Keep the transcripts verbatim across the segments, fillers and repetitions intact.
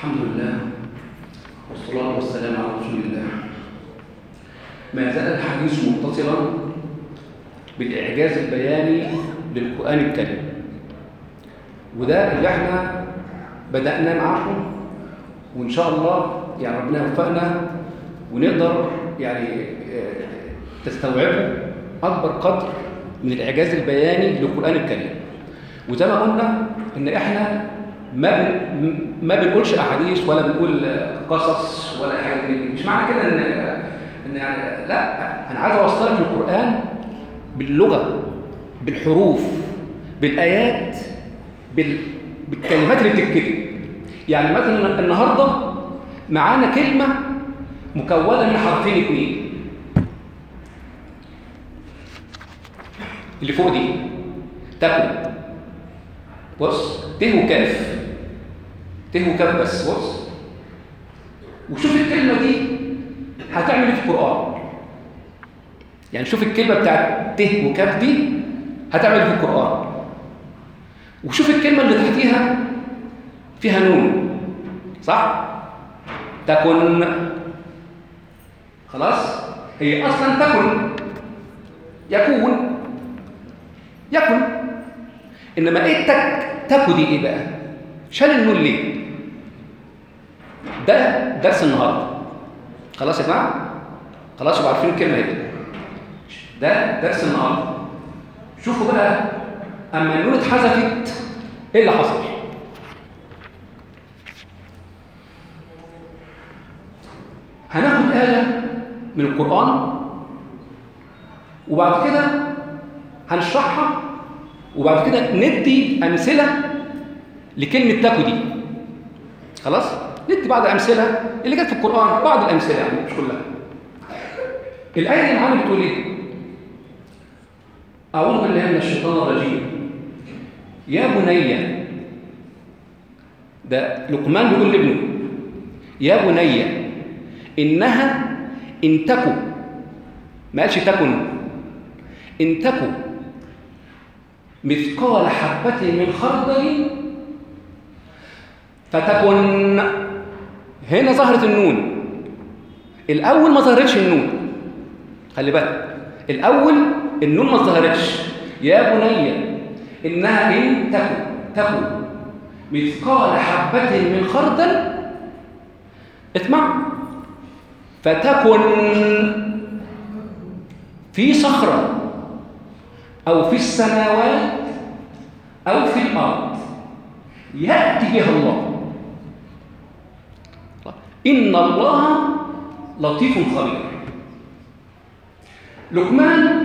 الحمد لله والصلاة والسلام على رسول الله. ما زال الحديث متصلا بالإعجاز البياني للقرآن الكريم، وده اللي احنا بدأنا معاكم، وإن شاء الله يعني ربنا يوفقنا ونقدر يعني تستوعبوا أكبر قدر من الإعجاز البياني للقرآن الكريم. وزي ما قلنا إن احنا ما بن... ما بنقولش احاديث ولا بنقول قصص ولا اي حاجه، مش معنى كده ان ان يعني لا، انا عايز اوصلك القران باللغه، بالحروف، بالايات، بال... بالكلمات اللي بتتكتب. يعني مثلا النهارده معانا كلمه مكونه من حرفين اثنين اللي فوق دي، تاكل. بص، ت وكاف، ت وكاف بس. بص وشوف الكلمة دي هتعمل ايه في القرآن. يعني شوف الكلمة بتاعت ت وكاف دي هتعمل ايه في القرآن، وشوف الكلمة اللي تحتيها فيها نون، صح؟ تكن. خلاص، هي أصلا تكن، يكون، يكن. إنما إيه تك تكو دي إيه بقى؟ شال النون ليه؟ ده درس النهارده. خلاص يا جماعه؟ خلاص يبقوا عارفين الكلمه دي. ده درس النهارده. شوفوا بقى اما النون اتحذفت ايه اللي حصل؟ هناخد آية من القرآن وبعد كده هنشرحها، وبعد كده ندي أمثلة لكلمة تاكو دي. خلاص؟ ندي بعض الأمثلة اللي جت في القرآن، بعض الأمثلة يعني مش كلها. الآية اللي معانا بتقول إيه؟ أعوذ بالله من الشيطان الرجيم. يا بني، ده لقمان بيقول لابنه يا بني إنها إن تكو، ما قالش تكن، إن تكو مثقال حبة من خردل فتكن. هنا ظهرت النون، الأول ما ظهرتش النون. خلي بالك، الأول النون ما ظهرتش. يا بني إنها إن تكن تكن مثقال حبة من خردل، اسمع، فتكن في صخرة أو في السماوات أو في الأرض يأتي بها الله، إن الله لطيف خبير. لقمان،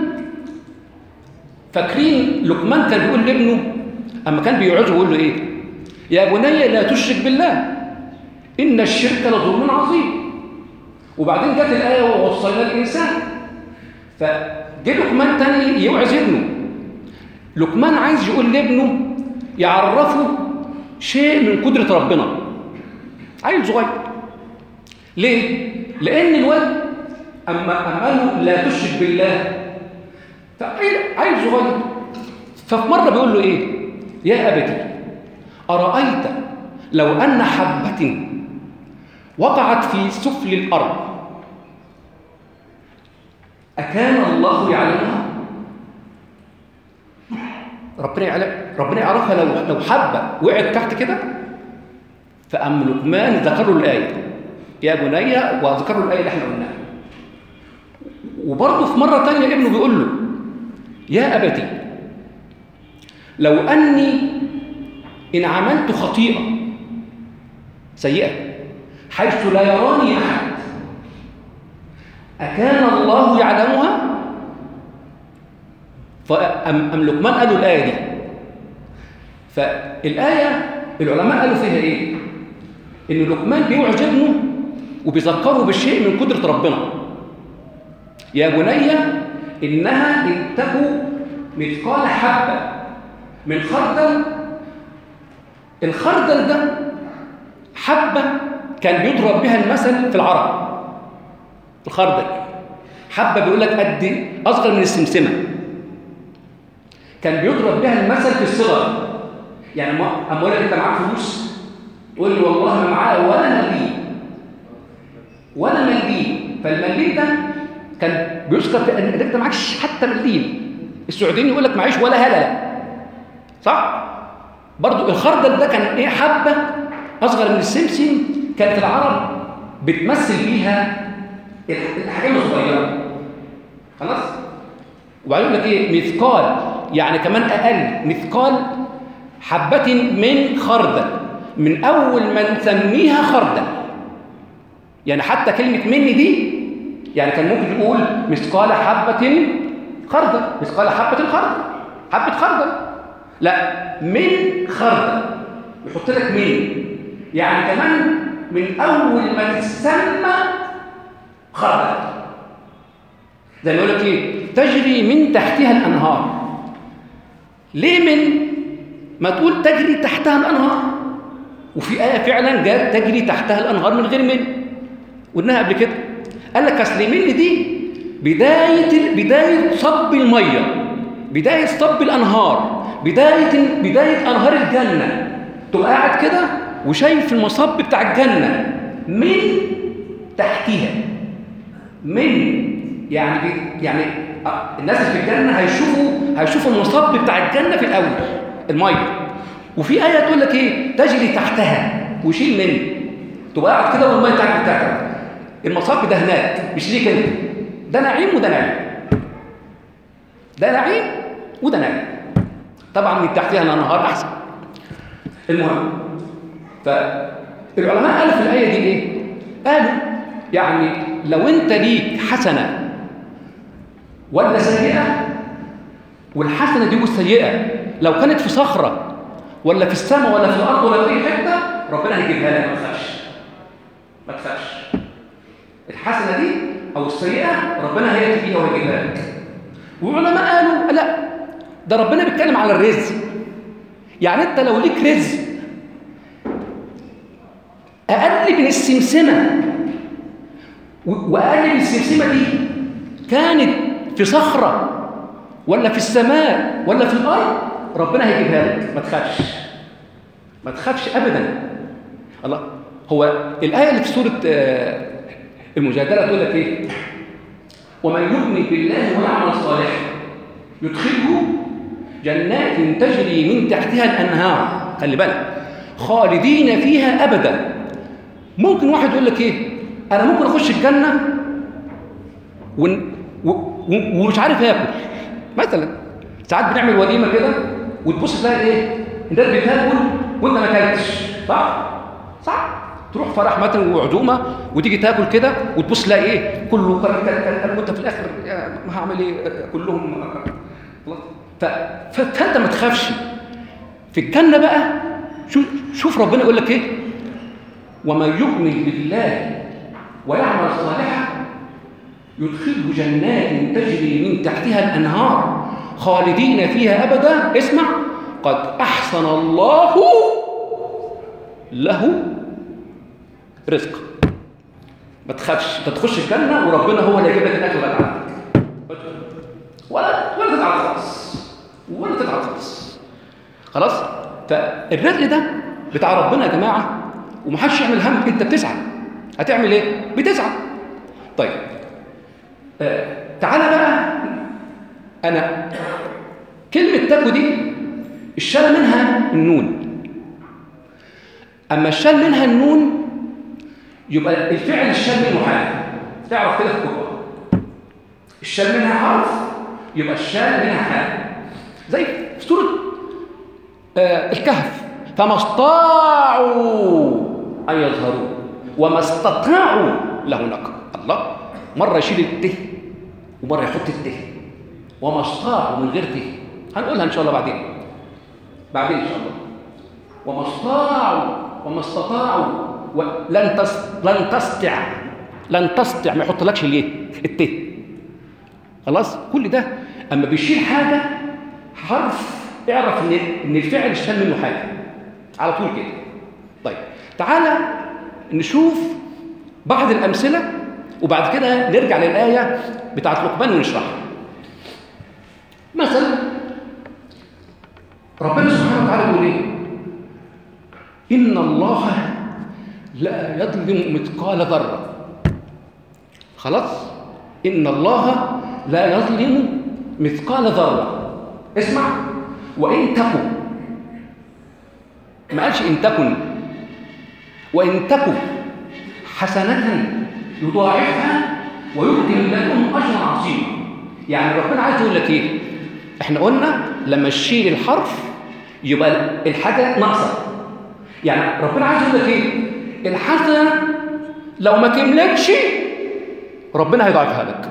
فاكرين لقمان كان بيقول لابنه أما كان بيوعظه يقول له إيه؟ يا بني لا تشرك بالله إن الشرك لظلم عظيم. وبعدين جت الآية ووصينا الإنسان، فجه لقمان تاني يوعظ ابنه. لقمان عايز يقول لابنه، يعرفه شيء من قدرة ربنا. عيل صغير. ليه؟ لأن الواد أما أماله لا تشرك بالله، فعيل صغير. ففي مرة بيقول له إيه؟ يا أبتي أرأيت لو أن حبة وقعت في سفل الأرض أكان الله يعلمها؟ ربنا يعلم، ربنا يعرفها لو لو حبة وقعت تحت كده. فأم لقمان ذكر له الآية يا بني، وذكر له الآية اللي احنا قلناها. وبرضه في مرة تانية ابنه بيقول له يا أبتي لو أني إن عملت خطيئة سيئة حيث لا يراني أحد أكان الله يعلمها؟ فأم لقمان قالوا الآية دي. فالآية العلماء قالوا فيها إيه؟ إن لقمان بيوعظ ابنه وبيذكره بالشيء من قدرة ربنا. يا بني إنها إن تكو مثقال حبة من خردل. الخردل ده حبة كان بيضرب بها المثل في العرب. الخردل حبة بيقول لك قد أصغر من السمسمة، كان بيضرب بها المثل في الصغر. يعني اما اقول لك انت معاك فلوس تقول لي والله ما معاه ولا مليم ولا مليم. فالمليم ده كان بيذكر في انك انت معكش حتى مليم. السعوديين يقول لك معيش ولا هلله، صح؟ برضو الخردل ده كان ايه؟ حبه اصغر من السمسم، كانت العرب بتمثل بيها الحاجات الصغيره. خلاص؟ وبعدين يقول لك ايه؟ مثقال، يعني كمان اقل. مثقال حبه من خردل، من اول ما نسميها خردل. يعني حتى كلمه مني دي يعني كان ممكن نقول مثقال حبه خردل، مثقال حبه خردل، حبه خردل. لا، من خردل يحط لك من، يعني كمان من اول ما تسمى خردل. زي ما يقول لك ايه؟ تجري من تحتها الانهار. ليه من؟ ما تقول تجري تحتها الانهار، وفي ايه فعلا جاءت تجري تحتها الانهار من غير من، قلناها قبل كده. قال لك اصل من دي بدايه بدايه صب الميه، بدايه صب الانهار، بدايه بدايه انهار الجنه. تبقى قاعد كده وشايف المصب بتاع الجنه من تحتها. من يعني يعني الناس اللي في الجنه هيشوفوا هيشوفوا المصب بتاع الجنه في الاول الميه. وفي ايه تقول لك ايه؟ تجري تحتها وشيل من. تبقى قاعد كده والميه بتاعتك بتاعتك، المصب ده هناك مش ليك انت. ده نعيم وده نعيم، ده نعيم وده نعيم. طبعا من تحتها الانهار احسن. المهم، فالعلماء قالوا في الايه دي ايه؟ قالوا يعني لو انت ليك حسنه ولا سيئه، والحسنه دي والسيئه لو كانت في صخره ولا في السماء ولا في الارض ولا في اي حته، ربنا هيجيبها لك. ما تخافش، ما تخافش. الحسنه دي او السيئه ربنا هياتي بيها وهيجيبها لك. وعلماء قالوا لا، ده ربنا بيتكلم على الرزق. يعني انت لو ليك رزق اقل من السمسمه، واقل من السمسمه دي كانت في صخره ولا في السماء ولا في الارض، ربنا هيجيبها لك. ما تخافش، ما تخافش ابدا. الله، هو الايه اللي في سوره المجادله تقول لك ايه؟ ومن يؤمن بالله ويعمل صالحا يدخله جنات تجري من تحتها الانهار، خلي بالك، خالدين فيها ابدا. ممكن واحد يقول لك ايه؟ انا ممكن اخش الجنه ون... و... و... ومش عارف اكل. مثلا ساعات بنعمل وليمه كده وتبص تلاقي ايه؟ الناس بتاكل وانت ما اكلتش، صح؟ صح؟ تروح فرح مثلا وعزومه وتيجي تاكل كده وتبص تلاقي ايه؟ كله كل كل وانت في الاخر ما هعمل ايه؟ كلهم ف... فانت ما تخافش. في الجنه بقى شوف شوف ربنا يقول لك ايه؟ ومن يؤمن بالله ويعمل صالحا يدخله جنات تجري من تحتها الانهار خالدين فيها ابدا. اسمع، قد احسن الله له رزق. ما تخافش، انت تخش الجنه وربنا هو اللي هيجيب لك الاكل اللي عندك، ولا ولا تتعب خالص، ولا تتعب خالص. خلاص؟ فالرزق ده بتاع ربنا يا جماعه، ومحدش يعمل هم. انت بتسعى، هتعمل ايه؟ بتسعى. طيب آه. تعالى بقى، انا كلمه تاكو دي الشال منها النون. اما الشال منها النون يبقى الفعل الشال منه حاجه. تعرف كده في القرآن الشال منها حرف يبقى الشال منها حاجه. زي في سوره آه الكهف، فما استطاعوا ان يظهروا وما استطاعوا له نقر. الله، مره يشيل الته ومره يحط الته. وما استطاعوا من غير ته، هنقولها ان شاء الله بعدين بعدين ان شاء الله. وما استطاعوا وما استطاعوا لن تس... لن تستطع لن تستطع ما يحطلكش الايه؟ الته. خلاص؟ كل ده اما بيشيل حاجه حرف اعرف ان ان الفعل شال منه حاجه على طول كده. طيب تعالى نشوف بعض الامثله وبعد كده نرجع للايه بتاعت لقمان ونشرحها. مثلا ربنا سبحانه وتعالى يقول ايه؟ إن الله لا يظلم مثقال ذرة. خلاص؟ إن الله لا يظلم مثقال ذرة. اسمع، وإن تكن، ما قالش إن تكن، وإن تكن حسنة يضاعفها ويؤتي من لدنه أجرا عظيما. يعني ربنا عايز يقول لك إيه؟ إحنا قلنا لما تشيل الحرف يبقى الحاجة ناقصة. يعني ربنا عايز يقول لك إيه؟ الحسنة لو ما كملتش ربنا هيضاعفها لك.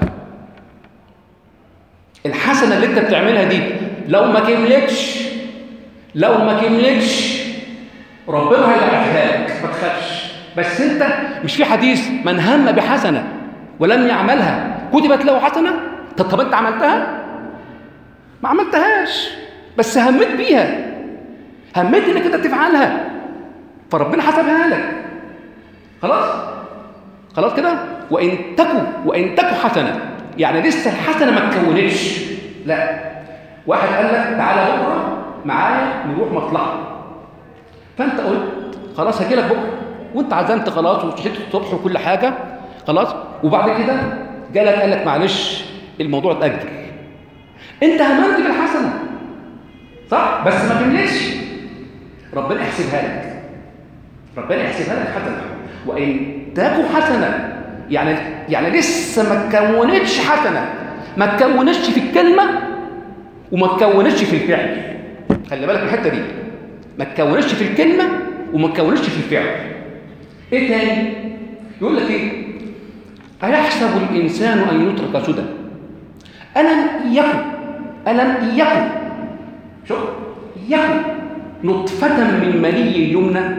الحسنة اللي أنت بتعملها دي لو ما كملتش لو ما كملتش ربنا هيضاعفها لك، ما تخافش. بس أنت مش في حديث من هم بحسنة ولم يعملها كتبت له حسنة؟ طب طب أنت عملتها؟ ما عملتهاش، بس همت بيها، همت إنك أنت تفعلها، فربنا حسبها لك. خلاص؟ خلاص كده؟ وإن تكو وإن تكو حسنة، يعني لسه الحسنة ما اتكونتش. لا، واحد قال لك تعالى بكرة معايا نروح مصلحة، فأنت قلت خلاص هاجي لك بكرة، وأنت عزمت خلاص وصحيت الصبح وكل حاجة خلاص، وبعد كده جالك قال لك معلش الموضوع اتأجل. أنت هممت بالحسنة صح؟ بس ما كملتش، ربنا يحسبها لك، ربنا يحسبها لك حسنة. وإن تكو حسنة يعني يعني لسه ما تكونتش حسنة، ما تكونتش في الكلمة وما تكونتش في الفعل. خلي بالك من الحتة دي، ما تكونتش في الكلمة وما تكونتش في الفعل. إيه تاني؟ يقول لك إيه؟ أيحسب الإنسان أن يترك سدى ألم يكن ألم يكن شوف يكن نطفة من مني يمنى.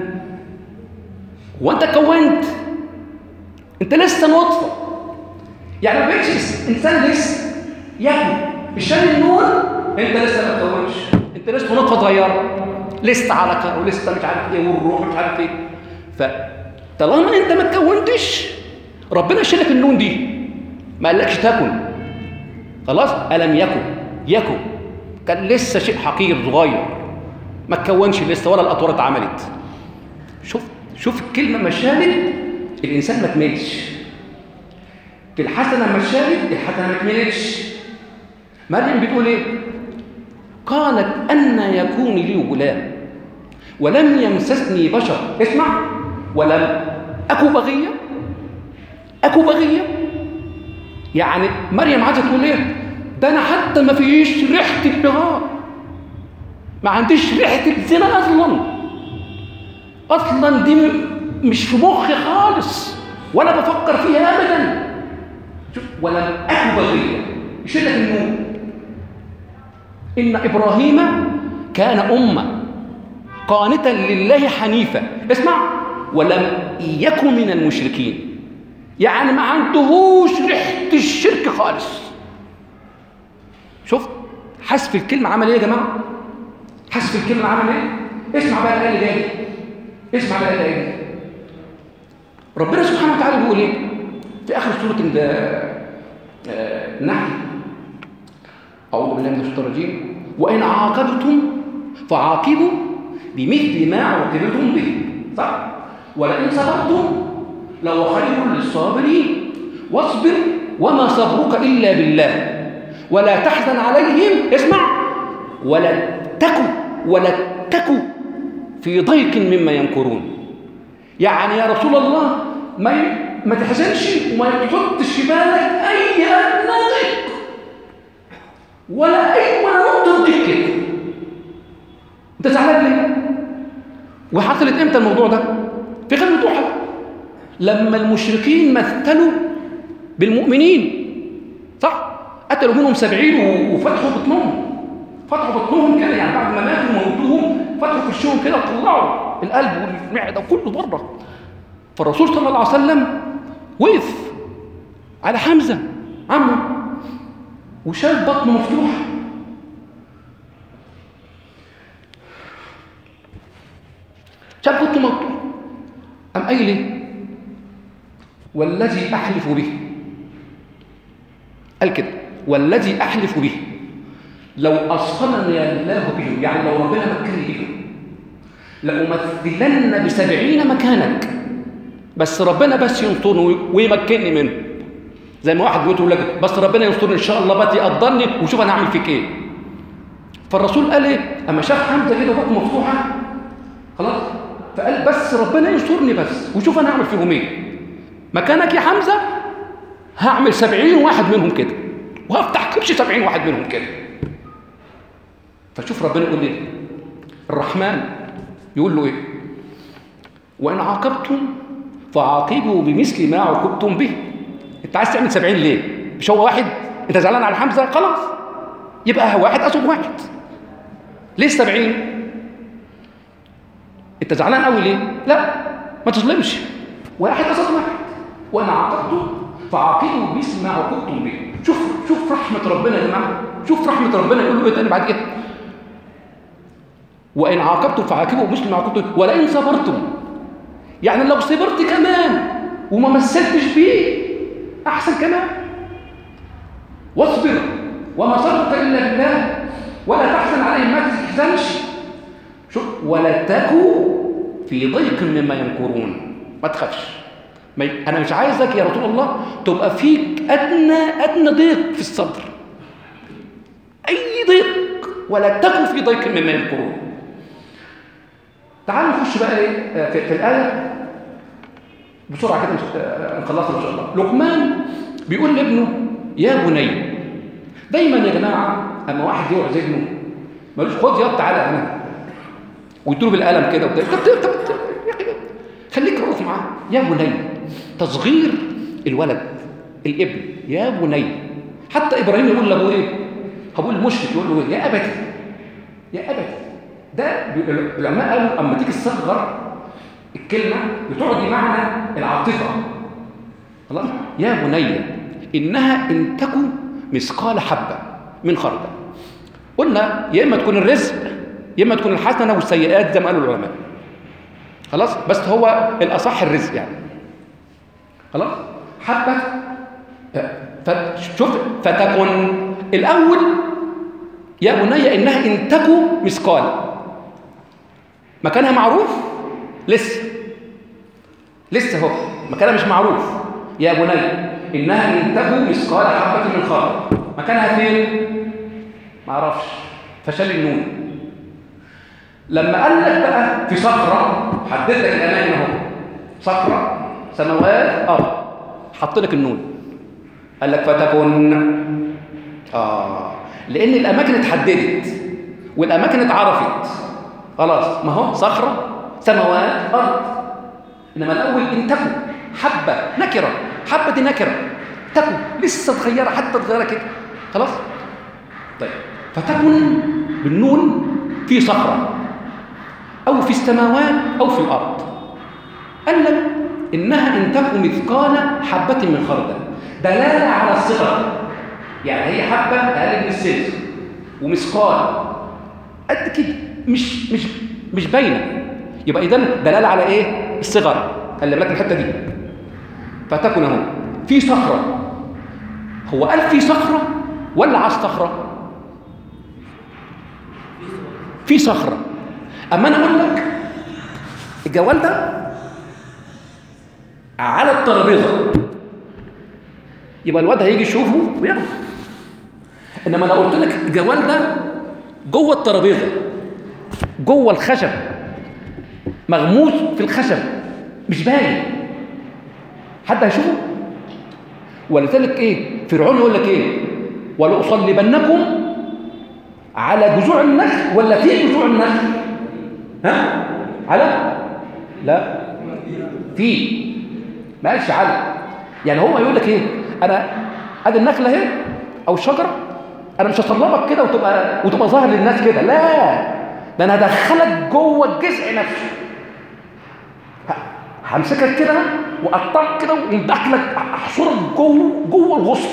وأنت كونت، أنت لسه نطفة، يعني ما بقتش إنسان لسه. يكن الشان النون، أنت لسه ما تكونش، أنت لسه نطفة صغيرة، لسه علقة ولسه مش عارف إيه والروح مش عارف إيه. فطالما أنت ما تكونتش ربنا يشيل لك النون دي، ما قالكش تكن. خلاص؟ ألم يكن يكن كان لسه شيء حقير صغير ما تكونش لسه ولا الأطوار اتعملت. شوف شوف الكلمة ما شالت الإنسان ما كملش، في الحسنة ما شالت الحسنة ما كملتش. مريم بتقول إيه؟ قالت أن يكون لي غلام ولم يمسسني بشر، اسمع، ولم أكو بغية. أكو بغية يعني مريم عايزة تقول إيه؟ ده أنا حتى ما فيش ريحة البغاء، ما عنديش ريحة الزنا أصلاً أصلاً دي مش في مخي خالص ولا بفكر فيها أبداً. شوف، ولم أكو بغية، يشيل لك النون. إن إبراهيم كان أمة قانتا لله حنيفا، اسمع، ولم يكن من المشركين، يعني ما عندهوش ريحة الشرك خالص. شفت حذف الكلمة عمل ايه يا جماعة؟ حذف الكلمة عمل ايه؟ اسمع بقى الآية اللي جاية، اسمع بقى الآية دي. ربنا سبحانه وتعالى بيقول ايه؟ في آخر سورة النحل، أعوذ بالله من الشيطان الرجيم، وإن عاقبتم فعاقبوا بمثل ما عوقبتم به، صح؟ ولئن صبرتم لو خير للصابرين واصبر وما صبرك إلا بالله ولا تحزن عليهم، اسمع، ولا تكو ولا تكو في ضيق مما يمكرون. يعني يا رسول الله ما ما تحزنش وما تحطش في بالك أي أدنى ضيق ولا أي ولا نقطة ضيق كده. أنت زعلان ليه؟ وحصلت إمتى الموضوع ده؟ في غزوة أحد لما المشركين مثلوا بالمؤمنين، صح؟ قتلوا منهم سبعين وفتحوا بطنهم، فتحوا بطنهم كده، يعني بعد ما ماتوا وموتوهم فتحوا في وشهم كده وطلعوا القلب والمعدة وكله بره. فالرسول صلى الله عليه وسلم وقف على حمزة عمه وشاف بطنه مفتوح، شاف بطنه مفتوح، قام قايل ايه؟ والذي احلف به، قال كده، والذي احلف به لو اصفنني الله به، يعني لو ربنا مكنني به لأمثلن بسبعين مكانك، بس ربنا بس ينصرني ويمكنني منه. زي ما واحد بيقول لك بس ربنا ينصرني ان شاء الله بقى يقدرني وشوف انا هعمل فيك ايه. فالرسول قال ايه اما شاف حمزه كده بطنه مفتوحه خلاص، فقال بس ربنا ينصرني بس وشوف انا هعمل فيهم ايه. مكانك يا حمزه هعمل سبعين واحد منهم كده، وهفتح كبش سبعين واحد منهم كده. فشوف ربنا يقول ايه، الرحمن يقول له ايه، وان عاقبتم فعاقبوا بمثل ما عوقبتم به. انت عايز تعمل سبعين ليه؟ مش هو واحد؟ انت زعلان على حمزه خلاص يبقى واحد قصد واحد. ليه سبعين؟ انت زعلان قوي ليه؟ لا ما تظلمش، واحد قصد واحد. وانا عاقبته فعاقبوا بمثل ما عوقبتم به. شوف شوف رحمه ربنا يا جماعه، شوف رحمه ربنا. يقول له ايه تاني بعد كده؟ وان عاقبتم فعاقبوا بمثل ما عوقبتم ولئن صبرتم. يعني لو صبرت كمان وما مثلتش بيه احسن كمان. واصبر وما صبرك الا بالله ولا تحزن عليهم، ما تحزنش. شوف ولا تكو في ضيق مما يمكرون، ما تخافش. انا مش عايزك يا رسول الله تبقى فيك ادنى ادنى ضيق في الصدر، اي ضيق، ولا تكو في ضيق مما يمكرون. تعالوا نخش بقى ايه في, في الايه بسرعه كده نخلصها ان شاء الله. لقمان بيقول لابنه يا بني. دايما يا جماعه اما واحد يوعظ ابنه مالوش خد يا تعالى انا ويديله بالقلم كده وبتاع، طب طب خليك رؤوف معاه. يا بني تصغير الولد الابن، يا بني. حتى ابراهيم يقول لابوه ايه؟ ابوه المشرك يقول له يا ابتي، يا ابتي. ده العلماء قالوا اما تيجي تصغر الكلمه بتعطي معنى العاطفه. خلاص يا بني انها ان تكن مثقال حبه من خردل. قلنا يا اما تكون الرزق يا اما تكون الحسنه والسيئات زي ما قالوا العلماء. خلاص بس هو الاصح الرزق يعني. خلاص حبه فشوف فتكن الاول يا بني انها ان تكن مثقال، مكانها معروف لسه لسه هو مكانها مش معروف. يا بني انها ان تكن مثقال حبه من خردل، مكانها فين؟ ما اعرفش، فشل النون. لما قال لك بقى في صخره، حدد لك الاماكن اهو، صخره سماوات ارض، حط لك النون. قال لك فتكن اه لان الاماكن اتحددت والاماكن اتعرفت. خلاص ما هو صخره سماوات ارض. انما الاول ان تكن حبه نكره، حبه دي نكره، تكن لسه صغيره حتى صغيره كده. خلاص طيب فتكن بالنون في صخره او في السماوات او في الارض. قال لك انها ان تكن مثقال حبه من خردل، دلاله على الصغر. يعني هي حبه اقل من السلس ومثقال قد كده، مش مش مش باينه، يبقى اذا دلاله على ايه؟ الصغر. خلي بالك الحته دي. فتكن اهو في صخره. هو قال في صخره ولا على الصخره؟ في صخره. اما انا اقول لك الجوال ده على الترابيزه يبقى الواد هيجي يشوفه وياخده. انما انا قلت لك الجوال ده جوه الترابيزه، جوه الخشب، مغموس في الخشب، مش باين، حد هيشوفه؟ ولذلك ايه فرعون يقول لك ايه؟ ولأصلبنكم على جذوع النخل ولا في جذوع النخل؟ ها؟ على؟ لا في، ما قالش على. يعني هو يقول لك ايه؟ انا ادي النخله اهي او الشجره، انا مش هصلبك كده وتبقى وتبقى ظاهر للناس كده، لا، ده انا هدخلك جوه الجذع نفسه، همسكك كده واقطعك كده ومدخلك احصرك جوه جوه الغصن.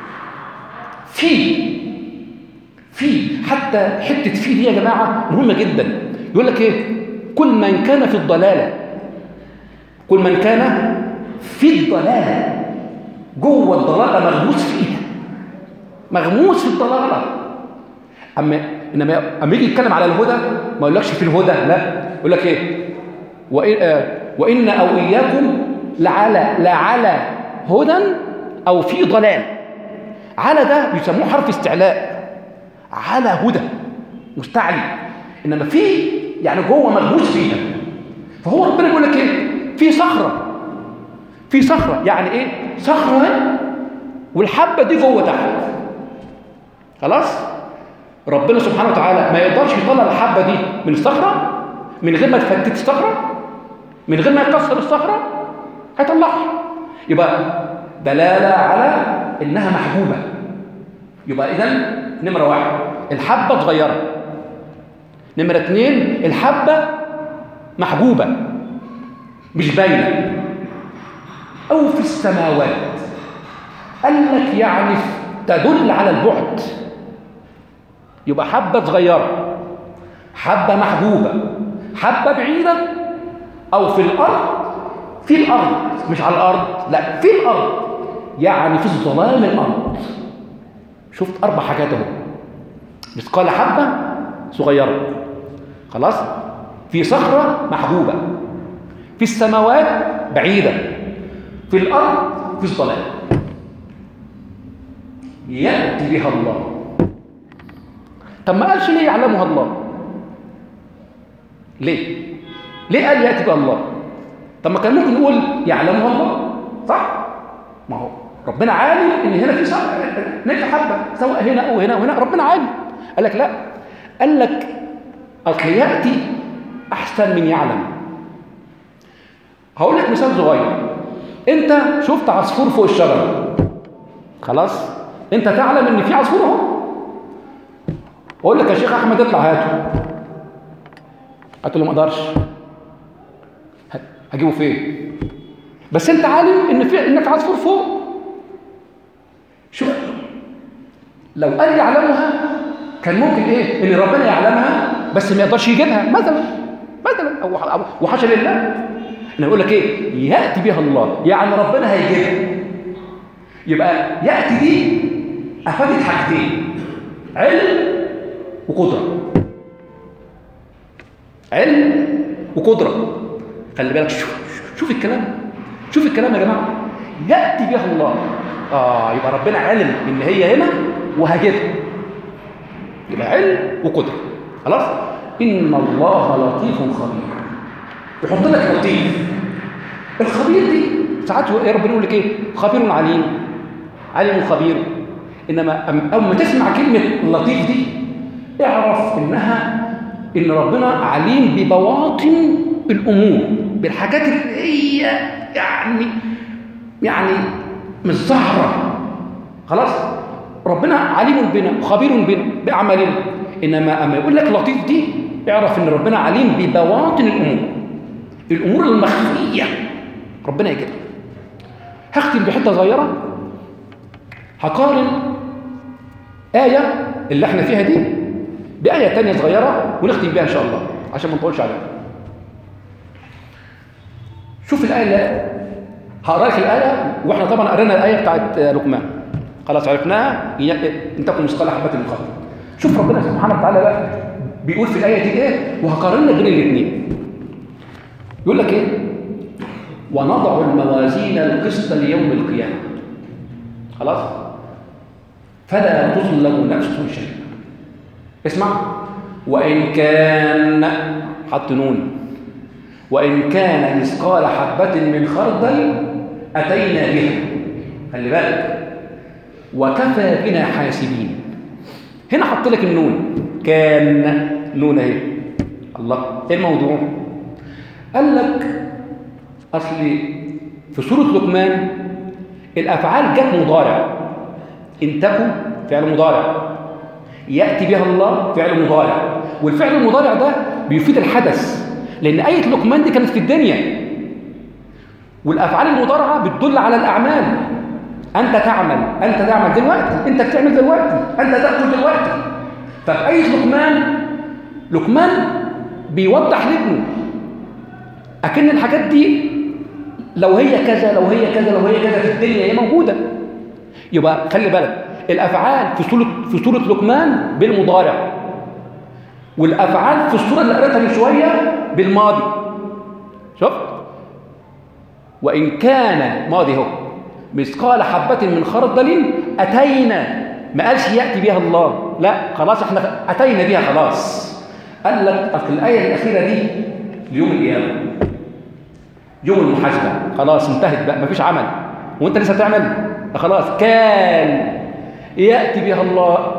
في في حتى حته في دي يا جماعه مهمه جدا. يقول لك ايه؟ كل من كان في الضلاله، كل من كان في الضلاله، جوه الضلاله مغموس فيها، مغموس في الضلاله. اما انما اما يجي يتكلم على الهدى ما يقولكش في الهدى، لا، يقول لك ايه؟ وإن, آه وإن أو إياكم لعلى لعلى هدى أو في ضلال. على ده بيسموه حرف استعلاء، على هدى مستعلي، إنما في يعني جوه ملبوس فيها. فهو ربنا يقول لك ايه؟ في صخرة، في صخرة يعني ايه؟ صخرة والحبة دي جوه تحت. خلاص؟ ربنا سبحانه وتعالى ما يقدرش يطلع الحبة دي من الصخرة من غير ما تفتت الصخرة، من غير ما يكسر الصخرة هيطلعها. يبقى دلالة على إنها محبوبة. يبقى إذن نمرة واحد الحبة صغيرة، نمرة اتنين الحبة محبوبة مش باينة. أو في السماوات، قال لك يعني تدل على البعد. يبقى حبة صغيرة، حبة محبوبة، حبة بعيدة، أو في الأرض، في الأرض مش على الأرض، لا في الأرض يعني في ظلام الأرض. شفت أربع حاجات اهو. مثقال حبة صغيرة، خلاص، في صخرة محبوبة، في السماوات بعيدة، في الأرض في الظلام. يأتي بها الله. طب ما قالش ليه يعلمها الله؟ ليه؟ ليه قال يأتي بها الله؟ طب ما كان ممكن نقول يعلمها الله، صح؟ ما هو ربنا عالم ان هنا في صخرة، هناك حبة، سواء هنا او هنا وهنا، ربنا عالم. قال لك لا، قال لك اصل يأتي احسن من يعلم. هقول لك مثال صغير. انت شفت عصفور فوق الشجرة، خلاص؟ انت تعلم ان في عصفور اهو. واقول لك يا شيخ احمد اطلع هاته، هتقول له ما اقدرش، هجيبه فين؟ بس انت عالم ان في ان في عصفور فوق. شوف، لو قال يعلمها كان ممكن ايه؟ ان ربنا يعلمها بس ما يقدرش يجيبها مثلا، مثلا او وحاشا لله. انا بقول لك ايه؟ ياتي بها الله، يعني ربنا هيجيبها. يبقى ياتي دي افادت حاجتين: علم وقدره. علم وقدره. خلي بالك، شوف شوف الكلام، شوف الكلام يا جماعه. ياتي بها الله، اه يبقى ربنا علم ان هي هنا وهجيبها. يبقى علم وقدره. خلاص؟ ان الله لطيف خبير. يحط لك لطيف. الخبير دي ساعات يا ربنا يقول لك ايه؟ خبير عليم، عليم خبير. انما اول ما تسمع كلمه لطيف دي اعرف انها ان ربنا عليم ببواطن الامور، بالحاجات اللي هي يعني يعني مش ظاهره. خلاص؟ ربنا عليم بنا، خبير بنا باعمالنا. انما اما يقول لك لطيف دي اعرف ان ربنا عليم ببواطن الامور، الامور المخفيه ربنا يجيبها. هختم بحته صغيره، هقارن ايه اللي احنا فيها دي بايه ثانيه صغيره ونختم بيها ان شاء الله عشان ما نطولش عليها. شوف الايه اللي هقرا لك الايه، واحنا طبعا قرينا الايه بتاعت لقمان، خلاص عرفناها، ان تكن مثقال حبه من خردل. شوف ربنا سبحانه وتعالى بقى بيقول في الايه دي ايه، وهقارننا بين الاثنين. يقول لك ايه؟ ونضع الموازين القسط ليوم القيامه، خلاص، فلا تظلم نفس شيئا. اسمع، وان كان، حط نون، وان كان مثقال حبه من خردل اتينا بها. خلي بالك، وكفى بنا حاسبين. هنا حط لك النون، كان نون اهي. الله، ايه الموضوع؟ قال لك اصل في سوره لقمان الافعال جت مضارع. ان تكن فعل مضارع، ياتي بها الله فعل مضارع، والفعل المضارع ده بيفيد الحدث، لان ايه لقمان دي كانت في الدنيا، والافعال المضارعه بتدل على الاعمال. انت تعمل، انت تعمل دلوقتي، انت بتعمل دلوقتي، انت تاكل دلوقتي. ففي ايه لقمان، لقمان بيوضح لابنه اكن الحاجات دي لو هي كذا لو هي كذا لو هي كذا في الدنيا هي موجوده. يبقى خلي بالك، الافعال في سوره في سوره لقمان بالمضارع، والافعال في الصوره اللي قريتها من شويه بالماضي. شفت؟ وان كان ماضي اهو مثقال حبه من خردل اتينا، ما قالش ياتي بها الله، لا خلاص احنا اتينا بها خلاص. قال لك اصل الايه الاخيره دي ليوم القيامه، يوم المحاسبه، خلاص انتهت بقى، مفيش عمل وانت لسه تعمل، خلاص كان ياتي بها الله،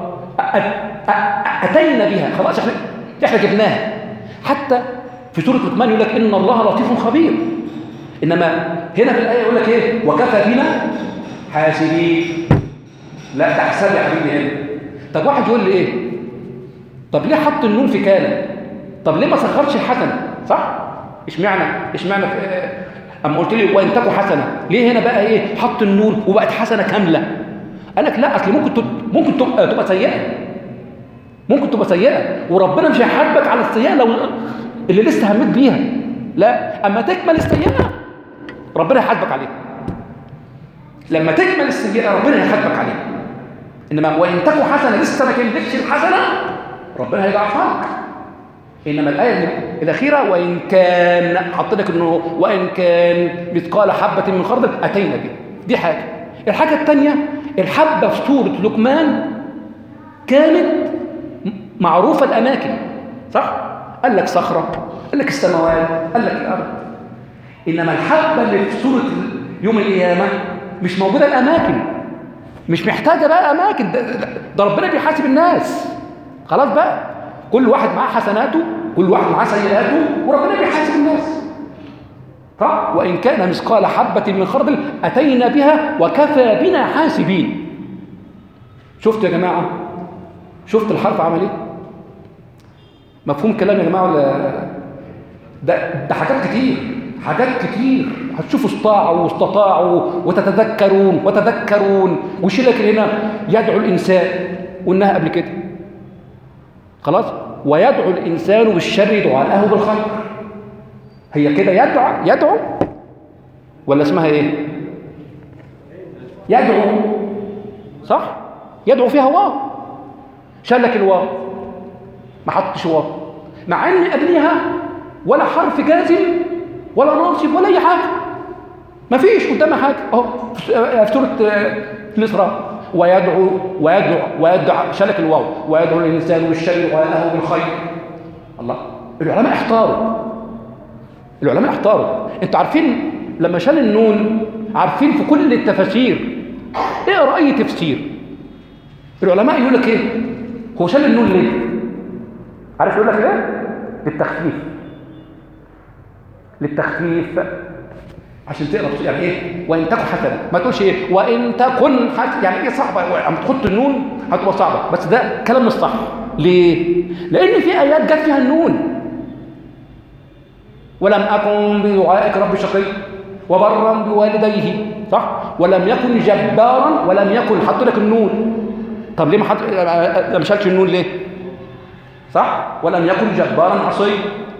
اتينا بها خلاص، احنا احنا جبناها. حتى في سوره لقمان يقول لك ان الله لطيف خبير، انما هنا في الايه يقول لك ايه؟ وكفى بنا حاسبين. لا تحسب يا حبيبي هنا. طب واحد يقول لي ايه؟ طب ليه حط النون في كان؟ طب ليه ما سخرش الحسنه؟ صح؟ اشمعنى؟ اشمعنى اما قلت لي وان تكن حسنه، ليه هنا بقى ايه حط النون وبقت حسنه كامله؟ قال لك لا اصل ممكن ممكن تبقى, تبقى سيئه، ممكن تبقى سيئه وربنا مش هيحاسبك على السيئه لو اللي لسه همت بيها، لا اما تكمل السيئه ربنا هيحاسبك عليها. لما تكمل السيئه ربنا هيحاسبك عليها. انما وان تكن حسنه لسه ما كملتش الحسنه ربنا هيضاعفها. انما الايه الاخيره وان كان حط لك انه وان كان مثقال حبه من خردل اتينا به، دي حاجه. الحاجه الثانيه الحبه في سوره لقمان كانت معروفه الاماكن، صح؟ قال لك صخره، قال لك السماوات، قال لك الارض. انما الحبه اللي في سوره يوم القيامه مش موجوده الاماكن، مش محتاجه بقى اماكن، ده, ده ربنا بيحاسب الناس خلاص بقى، كل واحد معاه حسناته، كل واحد معاه سيئاته، وربنا بيحاسب الناس. صح؟ وان كان مثقال حبه من خردل اتينا بها وكفى بنا حاسبين. شفتوا يا جماعه؟ شفت الحرف عمل ايه؟ مفهوم كلام يا جماعه ولا ده؟ ده حاجات كتير، حاجات كتير. هتشوفوا استطاعوا واستطاعوا وتتذكرون وتذكرون، وشيلك هنا يدعو الانسان قلناها قبل كده خلاص، ويدعو الانسان بالشر دعاءه بالخير. هي كده يدعو يدعو ولا اسمها ايه؟ يدعو، صح؟ يدعو فيها واو، شال لك الواو ما حطش واو، مع ان قبلها ولا حرف جازم ولا ناصب ولا اي حاجه، ما فيش قدامها حاجه اهو في سوره الاسراء. ويدعو ويدعو ويدعو شال لك الواو، ويدعو الانسان بالشر دعاءه بالخير. الله، العلماء احتاروا، العلماء احتاروا. انتوا عارفين لما شال النون، عارفين في كل التفاسير اقرا اي تفسير العلماء يقول لك ايه؟ هو شال النون ليه؟ عارف يقول لك ايه؟ للتخفيف، للتخفيف عشان تقرا يعني ايه؟ وان تكن حسنه، ما تقولش ايه؟ وان تكن حسنه، يعني ايه صعبه؟ اما تحط النون هتبقى صعبه، بس ده كلام مش صح. ليه؟ لان في ايات جت فيها النون. ولم اكن بدعائك رب شقي وبرا بوالديه، صح؟ ولم يكن جبارا ولم يكن، حط لك النون. طب ليه ما حط ما شالش النون ليه؟ صح؟ ولم يكن جبارا عصي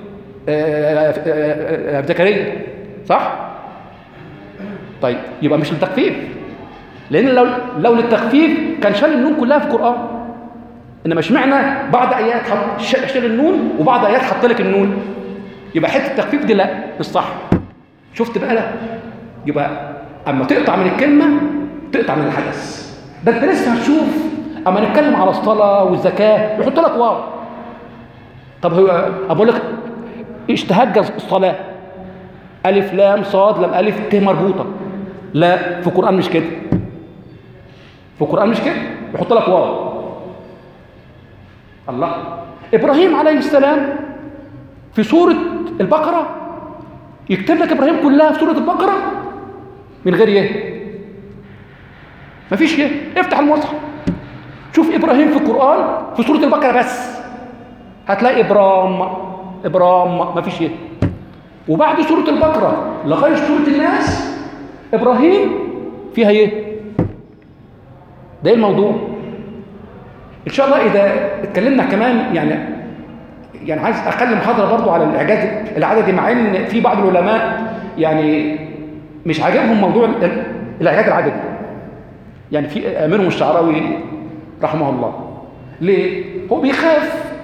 زكريا، صح؟ طيب يبقى مش للتخفيف، لان لو لو للتخفيف كان شال النون كلها في القران. انما اشمعنى بعض ايات حط شال النون وبعض ايات حط لك النون؟ يبقى حته التخفيف دي لا مش صح. شفت بقى؟ لا يبقى اما تقطع من الكلمه تقطع من الحدث. ده انت لسه هتشوف اما نتكلم على الصلاه والزكاه يحط لك واو. طب هو اقول لك اشتهج الصلاه الف لام صاد لام الف ت مربوطه، لا في القران مش كده، في القران مش كده، يحط لك واو. الله، ابراهيم عليه السلام في سوره البقره يكتب لك ابراهيم كلها في سوره البقره من غير ايه؟ مفيش ايه؟ افتح المصحف شوف ابراهيم في القران في سوره البقره بس هتلاقي ابرام ابرام مفيش ايه. وبعد سوره البقره لغايه سوره الناس ابراهيم فيها ايه؟ ده ايه الموضوع؟ ان شاء الله اذا اتكلمنا كمان يعني يعني عايز اخلي محاضره برضو على الاعجاز العددي، مع ان في بعض العلماء يعني مش عاجبهم موضوع الاعجاز العددي، يعني في منهم الشعراوي رحمه الله. ليه؟ هو بيخاف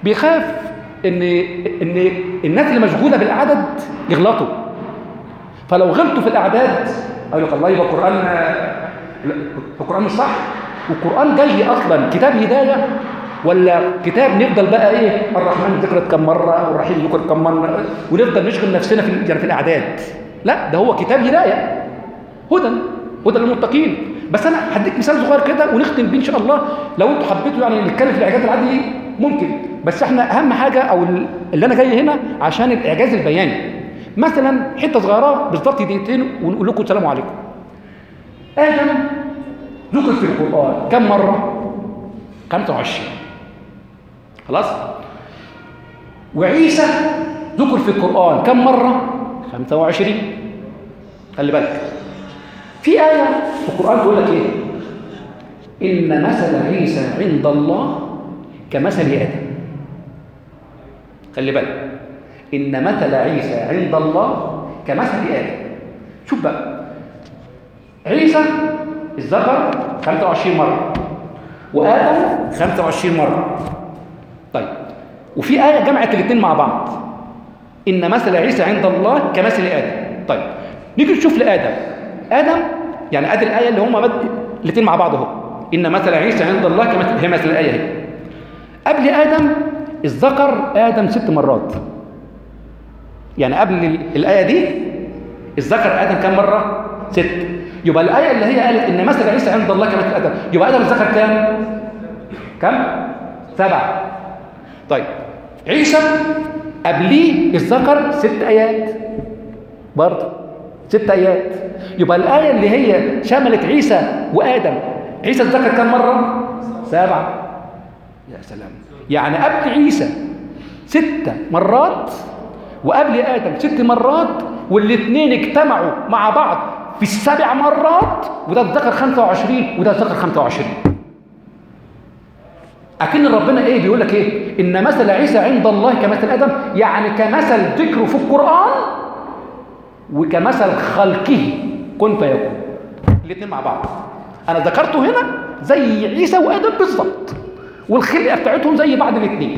بيخاف ان ان الناس اللي مشغوله بالاعداد يغلطوا، فلو غلطوا في الاعداد اقول لك الله يبقى القران القران مش صح. والقران جاي اصلا كتاب هدايه ولا كتاب نفضل بقى ايه الرحمن ذكرت كم مره والرحيم ذكرت كم مره ونفضل نشغل نفسنا في يعني في الاعداد؟ لا، ده هو كتاب هدايه، هدى هدى للمتقين. بس انا هديك مثال صغير كده ونختم بيه ان شاء الله. لو انتوا حبيتوا يعني نتكلم في الاعجاز العادي ممكن، بس احنا اهم حاجه او اللي انا جاي هنا عشان الاعجاز البياني. مثلا حته صغيره بالظبط دقيقتين ونقول لكم السلام عليكم. ادم ذكر في القران كم مره؟ خمسة وعشرين. خلاص. وعيسى ذكر في القران كم مره؟ خمسة وعشرين. خلي بالك في آية في القرآن تقول لك إيه؟ إن مثل عيسى عند الله كمثل آدم. خلي بالك إن مثل عيسى عند الله كمثل آدم. شوف بقى عيسى الذكر خمسة وعشرين مرة وآدم خمسة وعشرين مرة. طيب وفي آية جمعت الاثنين مع بعض إن مثل عيسى عند الله كمثل آدم. طيب نيجي نشوف لآدم. آدم يعني ادي الايه اللي هم الاثنين مع بعض اهو، ان مثل عيسى عند الله كمثل، هي مثل الايه اهي. قبل ادم الذكر ادم ست مرات، يعني قبل الايه دي الذكر ادم كم مره؟ ست. يبقى الايه اللي هي قالت ان مثل عيسى عند الله كمثل ادم، يبقى ادم الذكر كام؟ كم؟ سبعه. طيب عيسى قبليه الذكر ست ايات برضه، ست ايات. يبقى الايه اللي هي شملت عيسى وادم، عيسى الذكر كم مره؟ سبعه. يا سلام، يعني قبل عيسى ست مرات وقبل ادم ست مرات، والاثنين اجتمعوا مع بعض في السبع مرات، وده الذكر خمسة وعشرين وده الذكر خمسة وعشرين. اكن ربنا ايه بيقول لك ايه؟ ان مثل عيسى عند الله كمثل ادم، يعني كمثل ذكره في القران وكمثل خلقه كن فيكون، الاثنين مع بعض. انا ذكرته هنا زي عيسى وادم بالظبط، والخلقه بتاعتهم زي بعض الاثنين.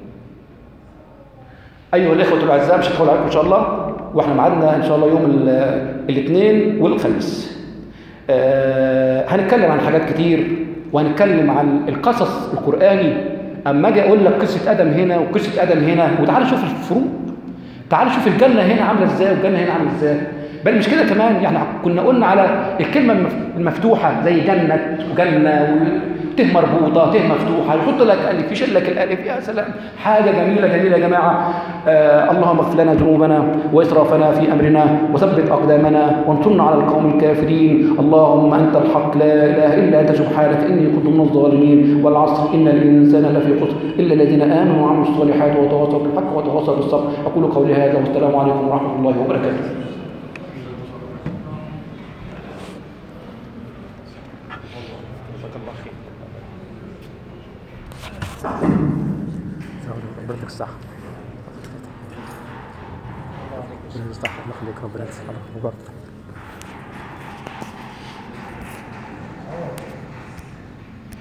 ايها الاخوه الاعزاء، مش هدخل عليكم ان شاء الله، واحنا معادنا ان شاء الله يوم الاثنين والخميس. آه هنتكلم عن حاجات كتير، وهنتكلم عن القصص القراني. اما اجي اقول لك قصه ادم هنا وقصه ادم هنا، وتعالى شوف الفروق، تعالوا شوف الجنة هنا عاملة ازاي والجنة هنا عاملة ازاي. بل مش كده كمان، يعني كنا قلنا على الكلمة المفتوحة زي جنة وجنة وته مربوطة ته مفتوحة، يحط لك ألف يشيل لك الألف. يا سلام، حاجة جميلة جميلة يا جماعة. آه اللهم اغفر لنا ذنوبنا وإسرافنا في أمرنا وثبت أقدامنا وانصرنا على القوم الكافرين. اللهم أنت الحق لا إله إلا أنت سبحانك إني كنت من الظالمين. والعصر إن الإنسان لفي خسر إلا الذين آمنوا وعملوا الصالحات وتواصوا بالحق وتواصوا بالصبر. أقول قولي هذا والسلام عليكم ورحمة الله وبركاته. ربنا يصح ربنا يصح الله يخليك، ربنا يصح.